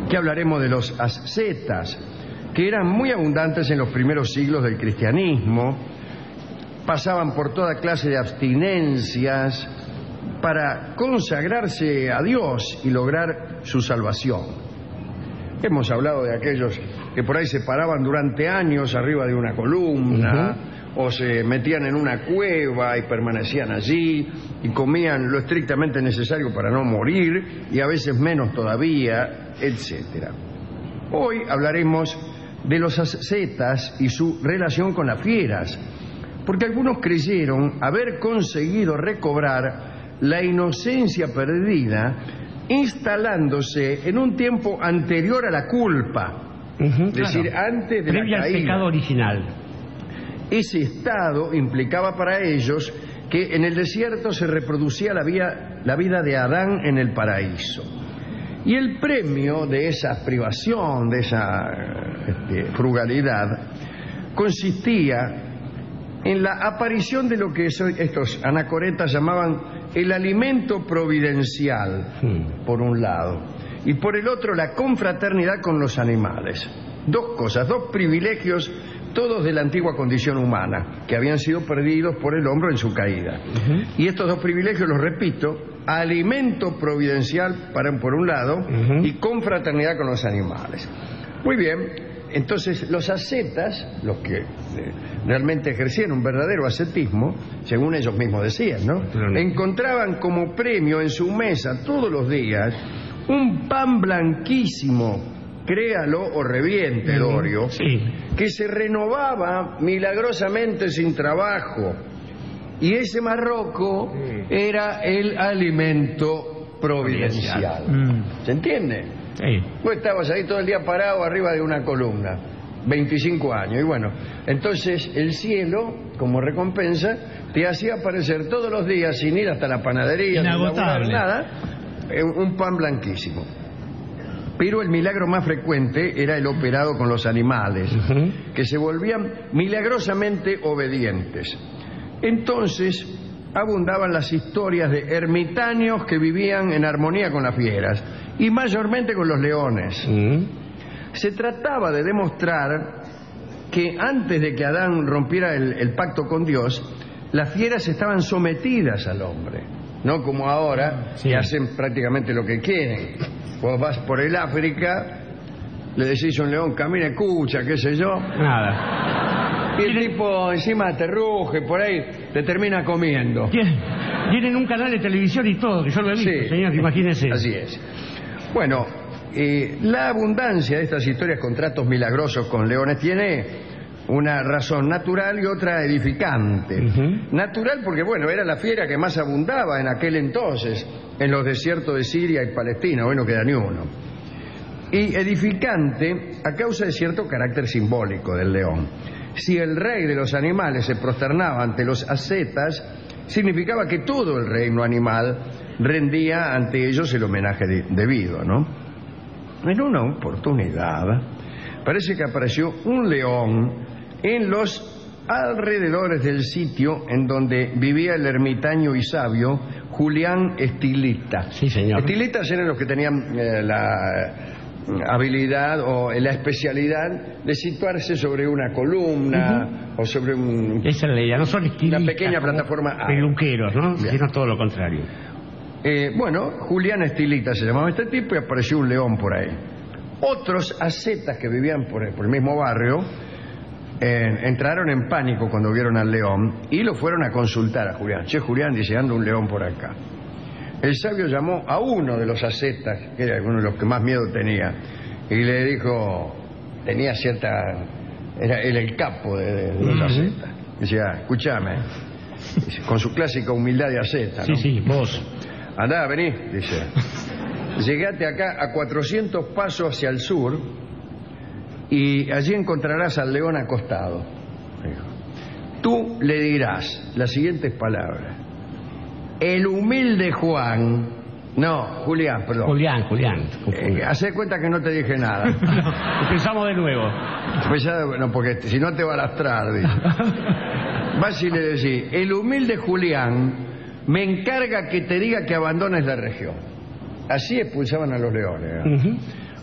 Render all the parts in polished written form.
que hablaremos de los ascetas, que eran muy abundantes en los primeros siglos del cristianismo, pasaban por toda clase de abstinencias para consagrarse a Dios y lograr su salvación. Hemos hablado de aquellos que por ahí se paraban durante años arriba de una columna, o se metían en una cueva y permanecían allí y comían lo estrictamente necesario para no morir, y a veces menos todavía, etcétera. Hoy hablaremos de los ascetas y su relación con las fieras, porque algunos creyeron haber conseguido recobrar la inocencia perdida instalándose en un tiempo anterior a la culpa, es decir, antes de previa la caída. al pecado original. Ese estado implicaba para ellos que en el desierto se reproducía la vida de Adán en el paraíso. Y el premio de esa privación, de esa frugalidad, consistía en la aparición de lo que estos anacoretas llamaban el alimento providencial, por un lado, y por el otro la confraternidad con los animales. Dos cosas, dos privilegios, todos de la antigua condición humana, que habían sido perdidos por el hombre en su caída. Y estos dos privilegios, los repito: alimento providencial por un lado, y confraternidad con los animales. Muy bien. Entonces los ascetas, los que realmente ejercían un verdadero ascetismo, según ellos mismos decían, ¿no?, encontraban como premio en su mesa todos los días un pan blanquísimo, créalo o reviente, Dorio, que se renovaba milagrosamente sin trabajo, y ese marroco era el alimento providencial. ¿Se entiende? Sí. Vos estabas ahí todo el día parado arriba de una columna, 25 años, y bueno, entonces el cielo, como recompensa, te hacía aparecer todos los días, sin ir hasta la panadería, inagotable, sin nada, un pan blanquísimo. Pero el milagro más frecuente era el operado con los animales, que se volvían milagrosamente obedientes. Entonces abundaban las historias de ermitaños que vivían en armonía con las fieras, y mayormente con los leones. Se trataba de demostrar que antes de que Adán rompiera el pacto con Dios, las fieras estaban sometidas al hombre, no como ahora, que hacen prácticamente lo que quieren. Vos vas por el África, le decís a un león, camina, escucha, qué sé yo, nada, y el tipo encima te ruge, por ahí te termina comiendo. Tienen un canal de televisión y todo, que yo lo he visto, señor, imagínese. Así es. Bueno, la abundancia de estas historias con tratos milagrosos con leones tiene una razón natural y otra edificante. Natural porque, bueno, era la fiera que más abundaba en aquel entonces en los desiertos de Siria y Palestina, hoy no queda ni uno. Y edificante a causa de cierto carácter simbólico del león. Si el rey de los animales se prosternaba ante los ascetas, significaba que todo el reino animal rendía ante ellos el homenaje debido, ¿no? En una oportunidad parece que apareció un león en los alrededores del sitio en donde vivía el ermitaño y sabio Julián Estilita. Sí, señor. Estilitas eran los que tenían la habilidad o la especialidad de situarse sobre una columna o sobre esa es la idea, no son estilistas, una pequeña plataforma peluqueros, ¿no? Sino todo lo contrario. Bueno, Julián Estilita se llamaba este tipo, y apareció un león por ahí. Otros ascetas que vivían por el mismo barrio entraron en pánico cuando vieron al león y lo fueron a consultar a Julián. Che, Julián, dice, anda un león por acá. El sabio llamó a uno de los ascetas, que era uno de los que más miedo tenía, y le dijo, tenía cierta, era el capo de los ascetas. Decía, escúchame, con su clásica humildad de asceta, ¿no? Sí, vos. Andá, vení, dice. Llegate acá a 400 pasos hacia el sur y allí encontrarás al león acostado. Tú le dirás las siguientes palabras: el humilde Juan, no, Julián, perdón. Julián. Hacé cuenta que no te dije nada. Empezamos de nuevo. Pues ya, bueno, porque si no te va a lastrar, dice. Vas y le decís, el humilde Julián me encarga que te diga que abandones la región. Así expulsaban a los leones.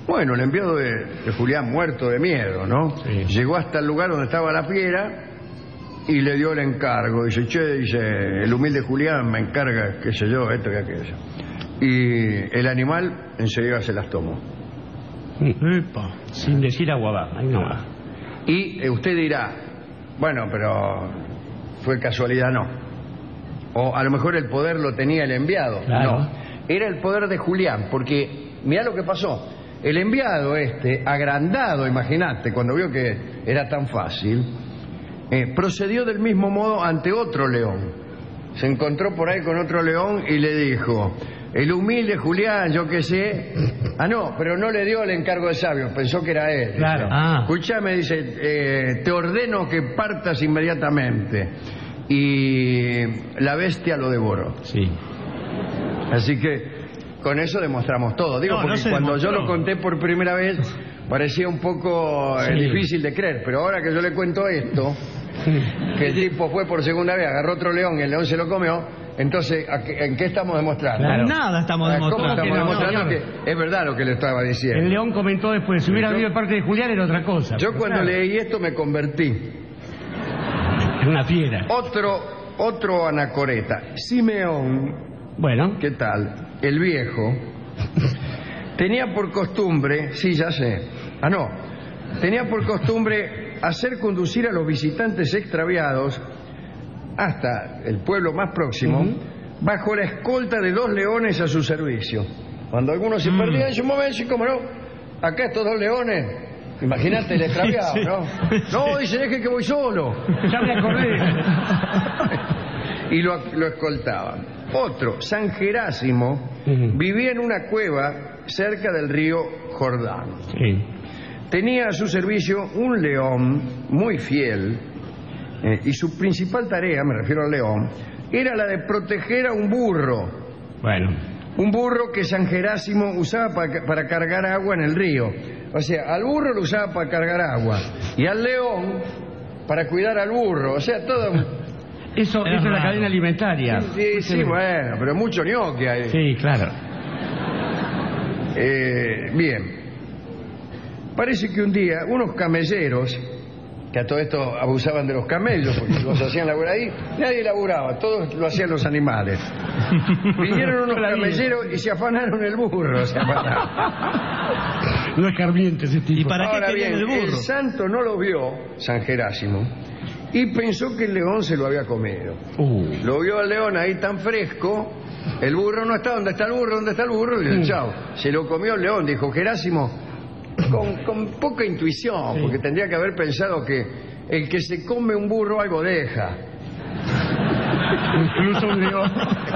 Bueno, el enviado de Julián, muerto de miedo, ¿no? Sí. Llegó hasta el lugar donde estaba la fiera y le dio el encargo. Dice, el humilde Julián me encarga, qué sé yo, esto y aquello. Y el animal enseguida se las tomó. Epa, sin decir aguabá. Ahí no va. Y usted dirá, bueno, pero fue casualidad, no. O a lo mejor el poder lo tenía el enviado. Claro. No, era el poder de Julián, porque mirá lo que pasó. El enviado agrandado, imagínate, cuando vio que era tan fácil, procedió del mismo modo ante otro león. Se encontró por ahí con otro león y le dijo, el humilde Julián, yo qué sé. Ah, no, pero no le dio el encargo de sabio, pensó que era él. Claro. Escuchame, dice, te ordeno que partas inmediatamente. Y la bestia lo devoró. Sí. Así que con eso demostramos todo. Digo, porque cuando yo lo conté por primera vez parecía un poco difícil de creer, pero ahora que yo le cuento esto, que el tipo fue por segunda vez, agarró otro león y el león se lo comió, entonces, ¿en qué estamos demostrando? Claro. Nada estamos demostrando. ¿Cómo estamos demostrando que es verdad lo que le estaba diciendo? El león comentó después, si hubiera habido parte de Julián era otra cosa. Yo cuando claro, leí esto me convertí. en una fiera. Otro anacoreta, Simeón. Bueno. ¿Qué tal? El viejo tenía por costumbre, sí, ya sé, tenía por costumbre hacer conducir a los visitantes extraviados hasta el pueblo más próximo, bajo la escolta de 2 leones a su servicio. Cuando algunos se perdían, en su momento, y como no, acá estos 2 leones, imagínate el extraviado, ¿no? No, dice, deje que voy solo. Ya me acordé. Y lo escoltaban. Otro, San Gerásimo, vivía en una cueva cerca del río Jordán. Sí. Tenía a su servicio un león muy fiel, y su principal tarea, me refiero al león, era la de proteger a un burro. Bueno. Un burro que San Gerásimo usaba para cargar agua en el río. O sea, al burro lo usaba para cargar agua y al león para cuidar al burro. O sea, todo... Eso es la cadena alimentaria. Sí, bueno, pero mucho ñoque ahí. Sí, claro. Bien. Parece que un día unos camelleros, que a todo esto abusaban de los camellos porque los hacían laburar ahí, nadie laburaba, todos lo hacían los animales. Vinieron unos camelleros y se afanaron el burro. Se afanaron. No es carmiente ese tipo. ¿Y para Ahora qué querían bien, el burro? el santo no lo vio, San Gerásimo, y pensó que el león se lo había comido. Lo vio al león ahí tan fresco, el burro no está, ¿dónde está el burro? ¿Dónde está el burro? Y dijo, chao, se lo comió el león, dijo Gerásimo, con poca intuición, porque tendría que haber pensado que el que se come un burro algo deja. Incluso un león.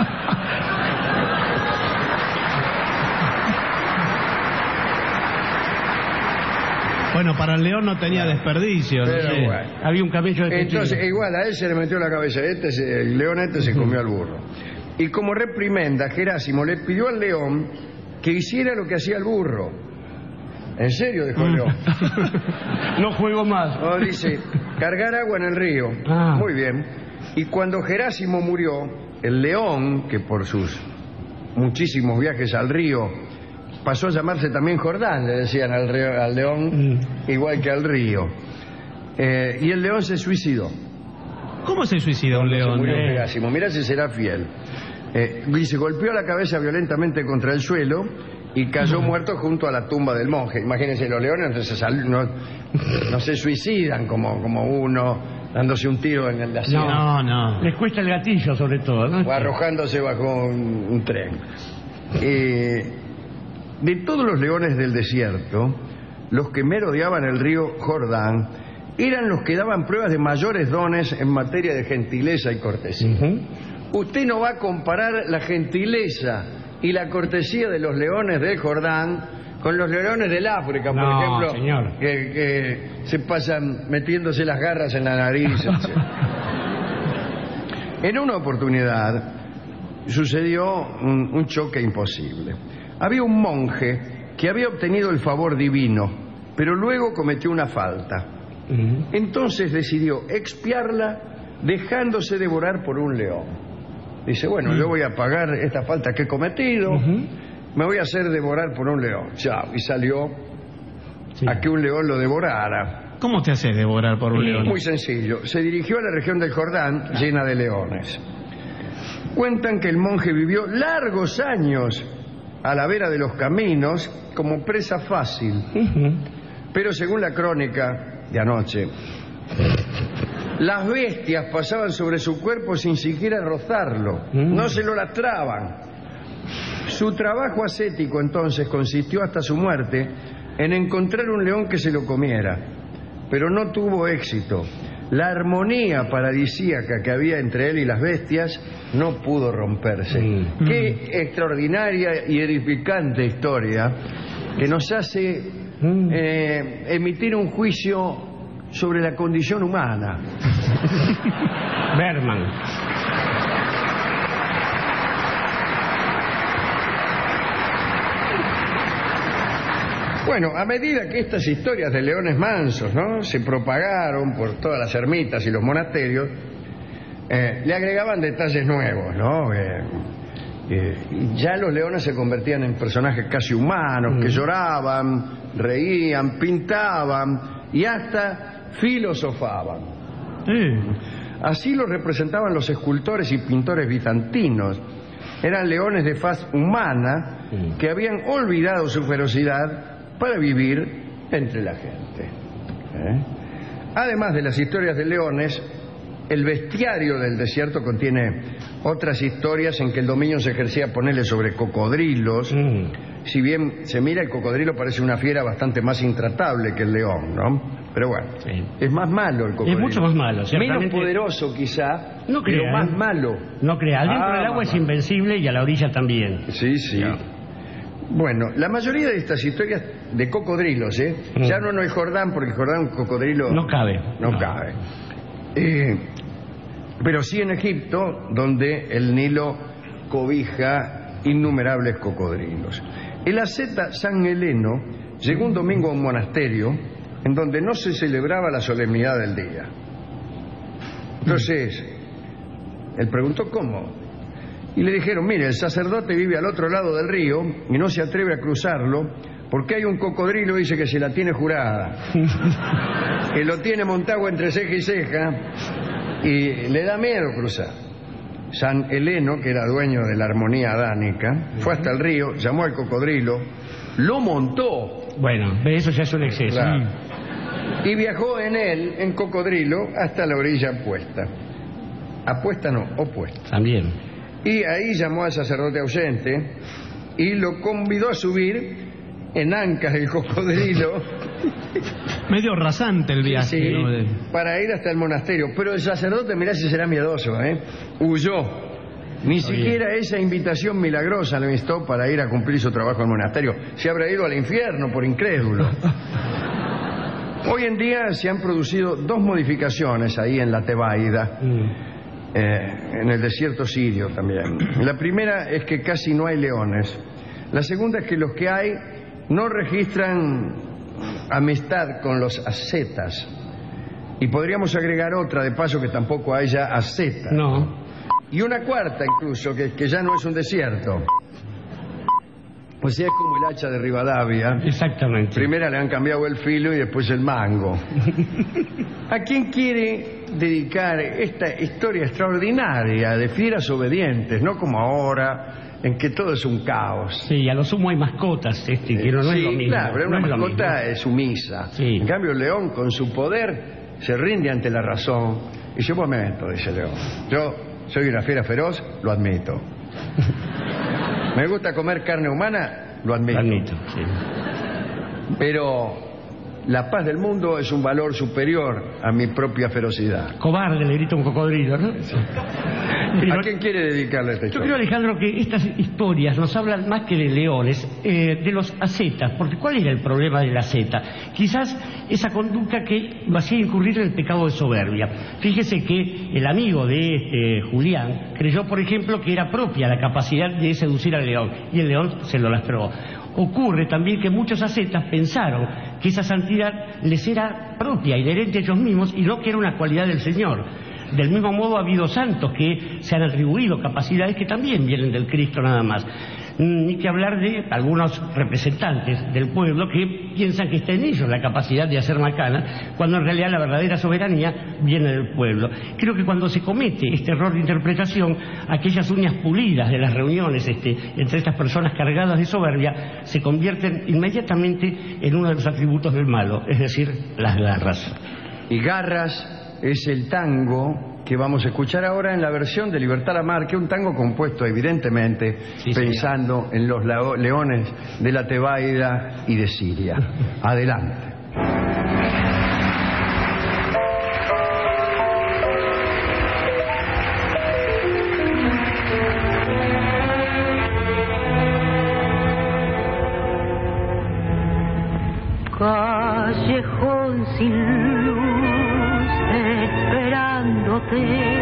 Bueno, para el león no tenía desperdicio. Pero no sé. bueno. Había un camello de Entonces, igual a él se le metió en la cabeza, el león se comió al burro. Y como reprimenda, Gerásimo le pidió al león que hiciera lo que hacía el burro. ¿En serio? Dijo el león. No juego más. No, dice, cargar agua en el río. Muy bien. Y cuando Gerásimo murió, el león, que por sus muchísimos viajes al río pasó a llamarse también Jordán, le decían al león, igual que al río. Y el león se suicidó. ¿Cómo se suicida un Se león? murió Gerásimo. Mirá si será fiel. Y se golpeó la cabeza violentamente contra el suelo y cayó muerto junto a la tumba del monje. Imagínense, los leones no se suicidan como uno dándose un tiro en el asiento. No. Les cuesta el gatillo, sobre todo, ¿no? O arrojándose bajo un tren. De todos los leones del desierto, los que merodeaban el río Jordán eran los que daban pruebas de mayores dones en materia de gentileza y cortesía. Usted no va a comparar la gentileza y la cortesía de los leones del Jordán con los leones del África, por ejemplo, señor. Que se pasan metiéndose las garras en la nariz, etc. En una oportunidad sucedió un choque imposible. Había un monje que había obtenido el favor divino, pero luego cometió una falta. Entonces decidió expiarla dejándose devorar por un león. Dice, bueno, yo voy a pagar esta falta que he cometido, me voy a hacer devorar por un león. Chao. Y salió a que un león lo devorara. ¿Cómo te haces devorar por un león? Muy sencillo. Se dirigió a la región del Jordán, llena de leones. Cuentan que el monje vivió largos años a la vera de los caminos como presa fácil. Pero según la crónica de anoche, las bestias pasaban sobre su cuerpo sin siquiera rozarlo. No se lo lastraban. Su trabajo ascético entonces consistió hasta su muerte en encontrar un león que se lo comiera, pero no tuvo éxito. La armonía paradisíaca que había entre él y las bestias no pudo romperse. Qué extraordinaria y edificante historia que nos hace emitir un juicio sobre la condición humana. Berman. Bueno, a medida que estas historias de leones mansos, ¿no?, se propagaron por todas las ermitas y los monasterios, le agregaban detalles nuevos, ¿no? Ya los leones se convertían en personajes casi humanos, que lloraban, reían, pintaban y hasta filosofaban. Así los representaban los escultores y pintores bizantinos. Eran leones de faz humana que habían olvidado su ferocidad para vivir entre la gente. Además de las historias de leones, el bestiario del desierto contiene otras historias en que el dominio se ejercía, ponerle, sobre cocodrilos. Si bien se mira, el cocodrilo parece una fiera bastante más intratable que el león, ¿no? Pero bueno, es más malo el cocodrilo. Es mucho más malo. Menos poderoso quizá, no pero crea, más malo. No crea, dentro del agua es invencible y a la orilla también. Sí, sí. Bueno, la mayoría de estas historias de cocodrilos, ya no hay Jordán, porque Jordán cocodrilo no cabe. No cabe. Pero sí en Egipto, donde el Nilo cobija innumerables cocodrilos. El asceta San Heleno llegó un domingo a un monasterio en donde no se celebraba la solemnidad del día. Entonces, él preguntó cómo. Y le dijeron, mire, el sacerdote vive al otro lado del río y no se atreve a cruzarlo porque hay un cocodrilo, dice, que se la tiene jurada, que lo tiene montado entre ceja y ceja y le da miedo cruzar. San Heleno, que era dueño de la armonía adánica, fue hasta el río, llamó al cocodrilo, lo montó. Bueno, eso ya es un exceso. Claro. Y viajó en él, en cocodrilo, hasta la orilla opuesta. Apuesta no, opuesta. También. Y ahí llamó al sacerdote ausente y lo convidó a subir en ancas del cocodrilo. Medio rasante el viaje. Sí, ¿no? Para ir hasta el monasterio. Pero el sacerdote, mirá si será miedoso, huyó. Ni siquiera esa invitación milagrosa le bastó para ir a cumplir su trabajo al monasterio. Se habrá ido al infierno por incrédulo. Hoy en día se han producido dos modificaciones ahí en la Tebaida. En el desierto sirio también. La primera es que casi no hay leones. La segunda es que los que hay no registran amistad con los ascetas. Y podríamos agregar otra, de paso, que tampoco hay ya ascetas. No. Y una cuarta incluso, que ya no es un desierto. Pues es como el hacha de Rivadavia. Exactamente. Primero le han cambiado el filo y después el mango. ¿A quién quiere dedicar esta historia extraordinaria de fieras obedientes, no como ahora, en que todo es un caos? Sí, a lo sumo hay mascotas, que no es lo mismo. Claro, pero una mascota es sumisa. Sí. En cambio, el león, con su poder, se rinde ante la razón. Y yo, un momento, dice el león, yo soy una fiera feroz, lo admito. Me gusta comer carne humana, lo admito. Lo admito, sí. Pero la paz del mundo es un valor superior a mi propia ferocidad. Cobarde, le grita un cocodrilo, ¿no? Sí. ¿A quién quiere dedicarle esta Yo historia? creo, Alejandro, que estas historias nos hablan más que de leones, de los ascetas, porque ¿cuál era el problema del asceta? Quizás esa conducta que lo hacía incurrir en el pecado de soberbia. Fíjese que el amigo de Julián creyó, por ejemplo, que era propia la capacidad de seducir al león, y el león se lo lastró. Ocurre también que muchos ascetas pensaron que esa santidad les era propia, inherente a ellos mismos, y no que era una cualidad del Señor. Del mismo modo ha habido santos que se han atribuido capacidades que también vienen del Cristo nada más. Ni que hablar de algunos representantes del pueblo que piensan que está en ellos la capacidad de hacer macanas, cuando en realidad la verdadera soberanía viene del pueblo. Creo que cuando se comete este error de interpretación, aquellas uñas pulidas de las reuniones entre estas personas cargadas de soberbia se convierten inmediatamente en uno de los atributos del malo, es decir, las garras. Y garras es el tango que vamos a escuchar ahora en la versión de Libertad Lamarque, un tango compuesto evidentemente pensando en los leones de la Tebaida y de Siria. Adelante. Callejón sin luz, esperándote,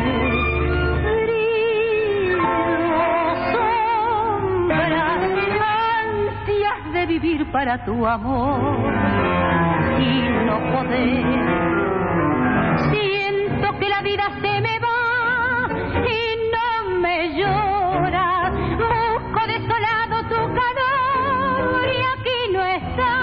frío, sombra, ansias de vivir para tu amor y no poder. Siento que la vida se me va y no me llora. Busco desolado tu calor y aquí no está.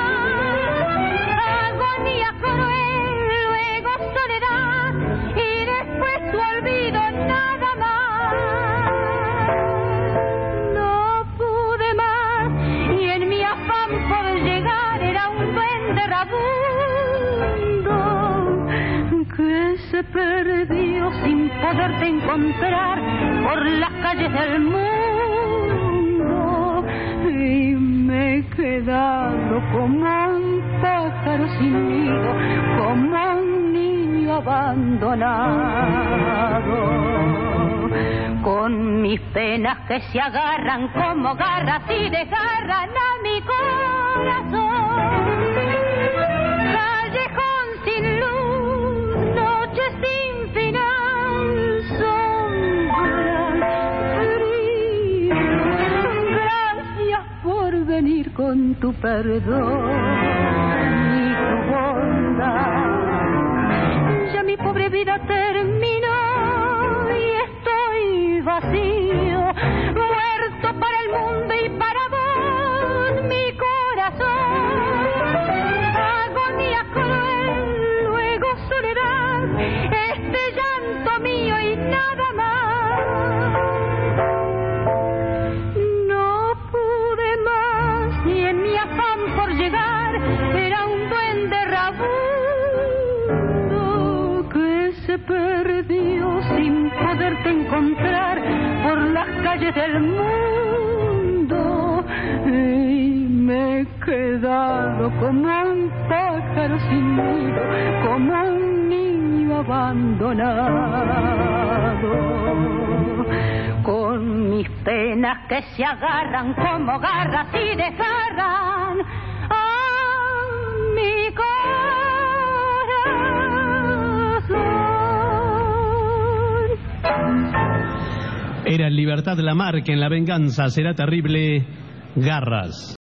Se perdió sin poderte encontrar por las calles del mundo y me he quedado como un pájaro sin nido, como un niño abandonado, con mis penas que se agarran como garras y desgarran a mi corazón. Con tu perdón y tu bondad, ya mi pobre vida terminó y estoy vacío, muerto para el mundo y para vos, mi corazón. Agonía cruel, luego soledad, este llanto mío y nada más. Llegar era un duende rabundo que se perdió sin poderte encontrar por las calles del mundo y me he quedado como un pájaro sin nido, como un niño abandonado, con mis penas que se agarran como garras y desgarran mi corazón. Era Libertad Lamarque en La venganza será terrible, Garras.